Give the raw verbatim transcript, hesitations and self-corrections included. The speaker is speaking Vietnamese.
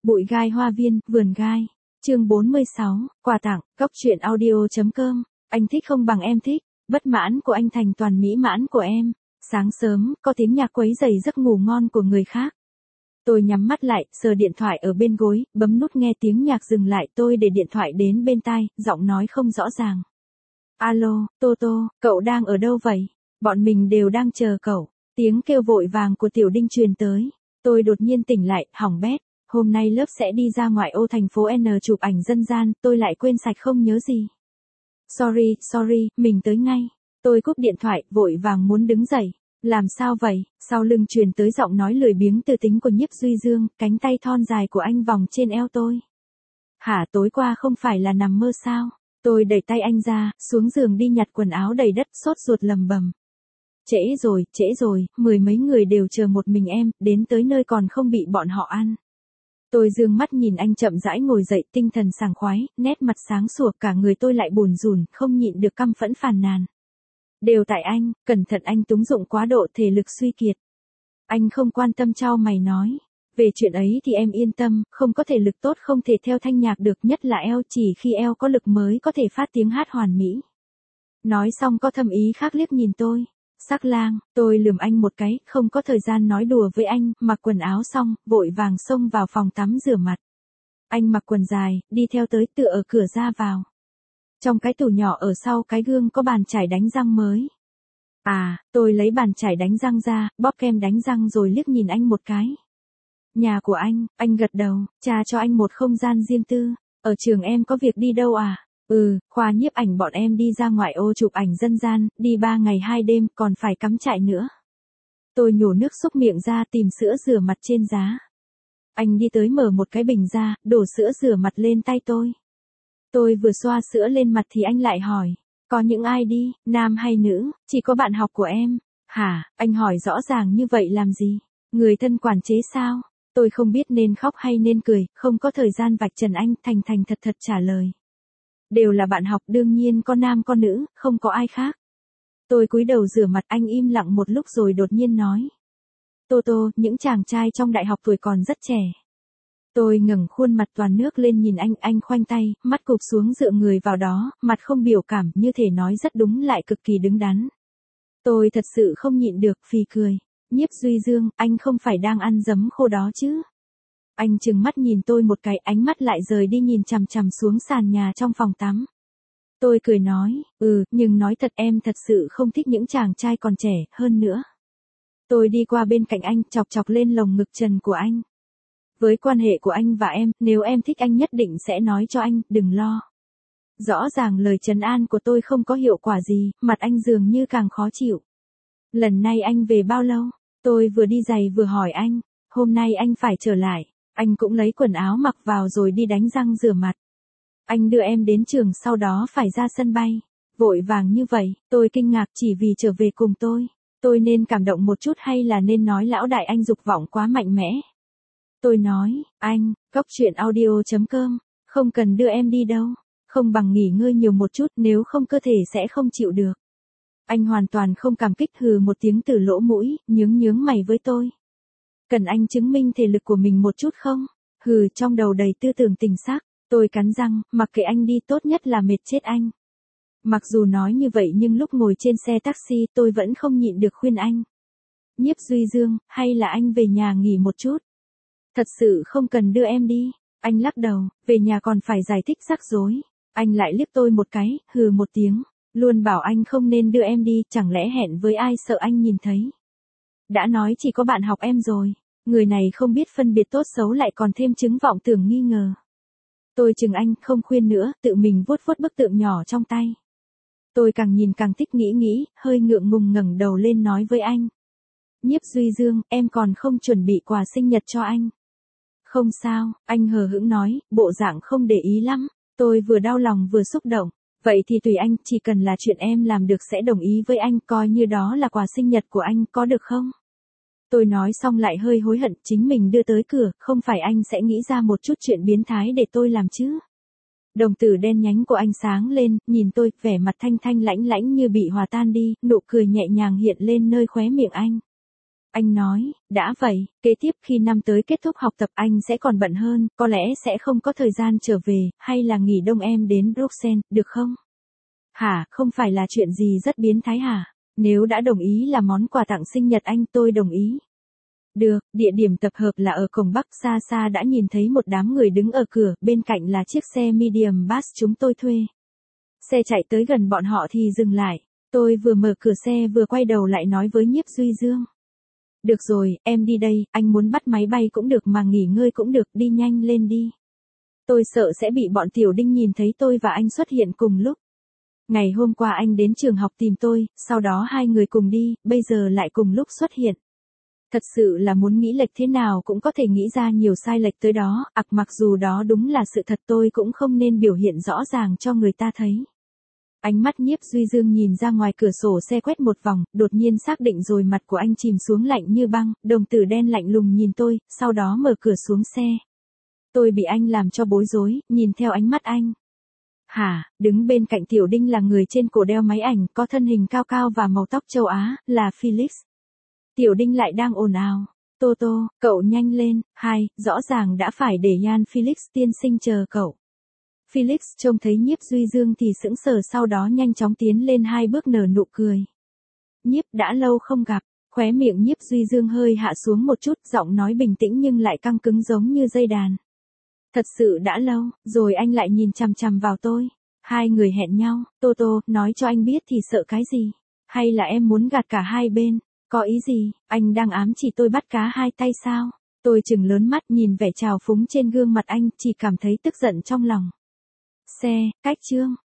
Bụi gai hoa viên, vườn gai. Chương bốn mươi sáu, quà tặng, góc truyện audio.com. Anh thích không bằng em thích, bất mãn của anh thành toàn mỹ mãn của em. Sáng sớm, có tiếng nhạc quấy rầy giấc ngủ ngon của người khác. Tôi nhắm mắt lại, sờ điện thoại ở bên gối, bấm nút nghe tiếng nhạc dừng lại, tôi để điện thoại đến bên tai, giọng nói không rõ ràng. Alo, Toto, cậu đang ở đâu vậy? Bọn mình đều đang chờ cậu. Tiếng kêu vội vàng của Tiểu Đinh truyền tới. Tôi đột nhiên tỉnh lại, hỏng bét. Hôm nay lớp sẽ đi ra ngoại ô thành phố N chụp ảnh dân gian, tôi lại quên sạch không nhớ gì. Sorry, sorry, mình tới ngay. Tôi cúp điện thoại, vội vàng muốn đứng dậy. Làm sao vậy? Sau lưng truyền tới giọng nói lười biếng từ tính của Nhiếp Duy Dương, cánh tay thon dài của anh vòng trên eo tôi. Hả, tối qua không phải là nằm mơ sao? Tôi đẩy tay anh ra, xuống giường đi nhặt quần áo đầy đất, sốt ruột lầm bầm. Trễ rồi, trễ rồi, mười mấy người đều chờ một mình em, đến tới nơi còn không bị bọn họ ăn. Tôi dương mắt nhìn anh chậm rãi ngồi dậy, tinh thần sảng khoái, nét mặt sáng sủa, cả người tôi lại buồn rùn, không nhịn được căm phẫn phàn nàn. Đều tại anh, cẩn thận anh túng dụng quá độ, thể lực suy kiệt. Anh không quan tâm, chau mày nói. Về chuyện ấy thì em yên tâm, không có thể lực tốt không thể theo thanh nhạc được, nhất là eo, chỉ khi eo có lực mới có thể phát tiếng hát hoàn mỹ. Nói xong có thâm ý khác liếc nhìn tôi. Sắc lang, tôi lườm anh một cái, không có thời gian nói đùa với anh, mặc quần áo xong, vội vàng xông vào phòng tắm rửa mặt. Anh mặc quần dài, đi theo tới tựa ở cửa ra vào. Trong cái tủ nhỏ ở sau cái gương có bàn chải đánh răng mới. À, tôi lấy bàn chải đánh răng ra, bóp kem đánh răng rồi liếc nhìn anh một cái. Nhà của anh, anh gật đầu, cha cho anh một không gian riêng tư. Ở trường em có việc đi đâu à? Ừ, khoa nhiếp ảnh bọn em đi ra ngoại ô chụp ảnh dân gian, đi ba ngày hai đêm, còn phải cắm trại nữa. Tôi nhổ nước xúc miệng ra tìm sữa rửa mặt trên giá. Anh đi tới mở một cái bình ra, đổ sữa rửa mặt lên tay tôi. Tôi vừa xoa sữa lên mặt thì anh lại hỏi, có những ai đi, nam hay nữ, chỉ có bạn học của em. Hả, anh hỏi rõ ràng như vậy làm gì? Người thân quản chế sao? Tôi không biết nên khóc hay nên cười, không có thời gian vạch trần anh, thành thành thật thật trả lời. Đều là bạn học, đương nhiên có nam có nữ, không có ai khác. Tôi cúi đầu rửa mặt, anh im lặng một lúc rồi đột nhiên nói. Toto, những chàng trai trong đại học tuổi còn rất trẻ. Tôi ngẩng khuôn mặt toàn nước lên nhìn anh, anh khoanh tay, mắt cụp xuống dựa người vào đó, mặt không biểu cảm, như thể nói rất đúng lại cực kỳ đứng đắn. Tôi thật sự không nhịn được, phì cười. Nhiếp Duy Dương, anh không phải đang ăn giấm khô đó chứ? Anh trừng mắt nhìn tôi một cái, ánh mắt lại rời đi nhìn chằm chằm xuống sàn nhà trong phòng tắm. Tôi cười nói, ừ, nhưng nói thật em thật sự không thích những chàng trai còn trẻ, hơn nữa. Tôi đi qua bên cạnh anh, chọc chọc lên lồng ngực trần của anh. Với quan hệ của anh và em, nếu em thích anh nhất định sẽ nói cho anh, đừng lo. Rõ ràng lời trấn an của tôi không có hiệu quả gì, mặt anh dường như càng khó chịu. Lần này anh về bao lâu? Tôi vừa đi giày vừa hỏi anh, hôm nay anh phải trở lại. Anh cũng lấy quần áo mặc vào rồi đi đánh răng rửa mặt. Anh đưa em đến trường sau đó phải ra sân bay. Vội vàng như vậy, tôi kinh ngạc chỉ vì trở về cùng tôi. Tôi nên cảm động một chút hay là nên nói lão đại anh dục vọng quá mạnh mẽ? Tôi nói, anh, góc truyện audio.com, không cần đưa em đi đâu. Không bằng nghỉ ngơi nhiều một chút, nếu không cơ thể sẽ không chịu được. Anh hoàn toàn không cảm kích, hừ một tiếng từ lỗ mũi, nhướng nhướng mày với tôi. Cần anh chứng minh thể lực của mình một chút không? Hừ, trong đầu đầy tư tưởng tình xác. Tôi cắn răng, mặc kệ anh đi, tốt nhất là mệt chết anh. Mặc dù nói như vậy nhưng lúc ngồi trên xe taxi tôi vẫn không nhịn được khuyên anh. Nhiếp Duy Dương, hay là anh về nhà nghỉ một chút? Thật sự không cần đưa em đi. Anh lắc đầu, về nhà còn phải giải thích rắc rối. Anh lại liếc tôi một cái, hừ một tiếng. Luôn bảo anh không nên đưa em đi, chẳng lẽ hẹn với ai sợ anh nhìn thấy. Đã nói chỉ có bạn học em rồi. Người này không biết phân biệt tốt xấu lại còn thêm chứng vọng tưởng nghi ngờ. Tôi chừng anh, không khuyên nữa, tự mình vuốt vuốt bức tượng nhỏ trong tay. Tôi càng nhìn càng thích, nghĩ nghĩ, hơi ngượng ngùng ngẩng đầu lên nói với anh. Nhiếp Duy Dương, em còn không chuẩn bị quà sinh nhật cho anh. Không sao, anh hờ hững nói, bộ dạng không để ý lắm. Tôi vừa đau lòng vừa xúc động. Vậy thì tùy anh, chỉ cần là chuyện em làm được sẽ đồng ý với anh, coi như đó là quà sinh nhật của anh, có được không? Tôi nói xong lại hơi hối hận, chính mình đưa tới cửa, không phải anh sẽ nghĩ ra một chút chuyện biến thái để tôi làm chứ. Đồng tử đen nhánh của anh sáng lên, nhìn tôi, vẻ mặt thanh thanh lãnh lãnh như bị hòa tan đi, nụ cười nhẹ nhàng hiện lên nơi khóe miệng anh. Anh nói, đã vậy, kế tiếp khi năm tới kết thúc học tập anh sẽ còn bận hơn, có lẽ sẽ không có thời gian trở về, hay là nghỉ đông em đến Bruxelles, được không? Hả, không phải là chuyện gì rất biến thái hả? Nếu đã đồng ý là món quà tặng sinh nhật anh tôi đồng ý. Được, địa điểm tập hợp là ở cổng Bắc, xa xa đã nhìn thấy một đám người đứng ở cửa, bên cạnh là chiếc xe medium bus chúng tôi thuê. Xe chạy tới gần bọn họ thì dừng lại, tôi vừa mở cửa xe vừa quay đầu lại nói với Nhiếp Duy Dương. Được rồi, em đi đây, anh muốn bắt máy bay cũng được mà nghỉ ngơi cũng được, đi nhanh lên đi. Tôi sợ sẽ bị bọn Tiểu Đinh nhìn thấy tôi và anh xuất hiện cùng lúc. Ngày hôm qua anh đến trường học tìm tôi, sau đó hai người cùng đi, bây giờ lại cùng lúc xuất hiện. Thật sự là muốn nghĩ lệch thế nào cũng có thể nghĩ ra nhiều sai lệch tới đó, ặc mặc dù đó đúng là sự thật tôi cũng không nên biểu hiện rõ ràng cho người ta thấy. Ánh mắt Nhiếp Duy Dương nhìn ra ngoài cửa sổ xe quét một vòng, đột nhiên xác định rồi mặt của anh chìm xuống lạnh như băng, đồng tử đen lạnh lùng nhìn tôi, sau đó mở cửa xuống xe. Tôi bị anh làm cho bối rối, nhìn theo ánh mắt anh. Hả, đứng bên cạnh Tiểu Đinh là người trên cổ đeo máy ảnh, có thân hình cao cao và màu tóc châu Á, là Felix. Tiểu Đinh lại đang ồn ào. Tô Tô, cậu nhanh lên, hai, rõ ràng đã phải để Jan Felix tiên sinh chờ cậu. Felix trông thấy Nhiếp Duy Dương thì sững sờ, sau đó nhanh chóng tiến lên hai bước nở nụ cười. Nhiếp, đã lâu không gặp, khóe miệng Nhiếp Duy Dương hơi hạ xuống một chút, giọng nói bình tĩnh nhưng lại căng cứng giống như dây đàn. Thật sự đã lâu, rồi anh lại nhìn chằm chằm vào tôi. Hai người hẹn nhau, Tô Tô, nói cho anh biết thì sợ cái gì? Hay là em muốn gạt cả hai bên? Có ý gì, anh đang ám chỉ tôi bắt cá hai tay sao? Tôi trừng lớn mắt nhìn vẻ trào phúng trên gương mặt anh, chỉ cảm thấy tức giận trong lòng. Xe, cách chương.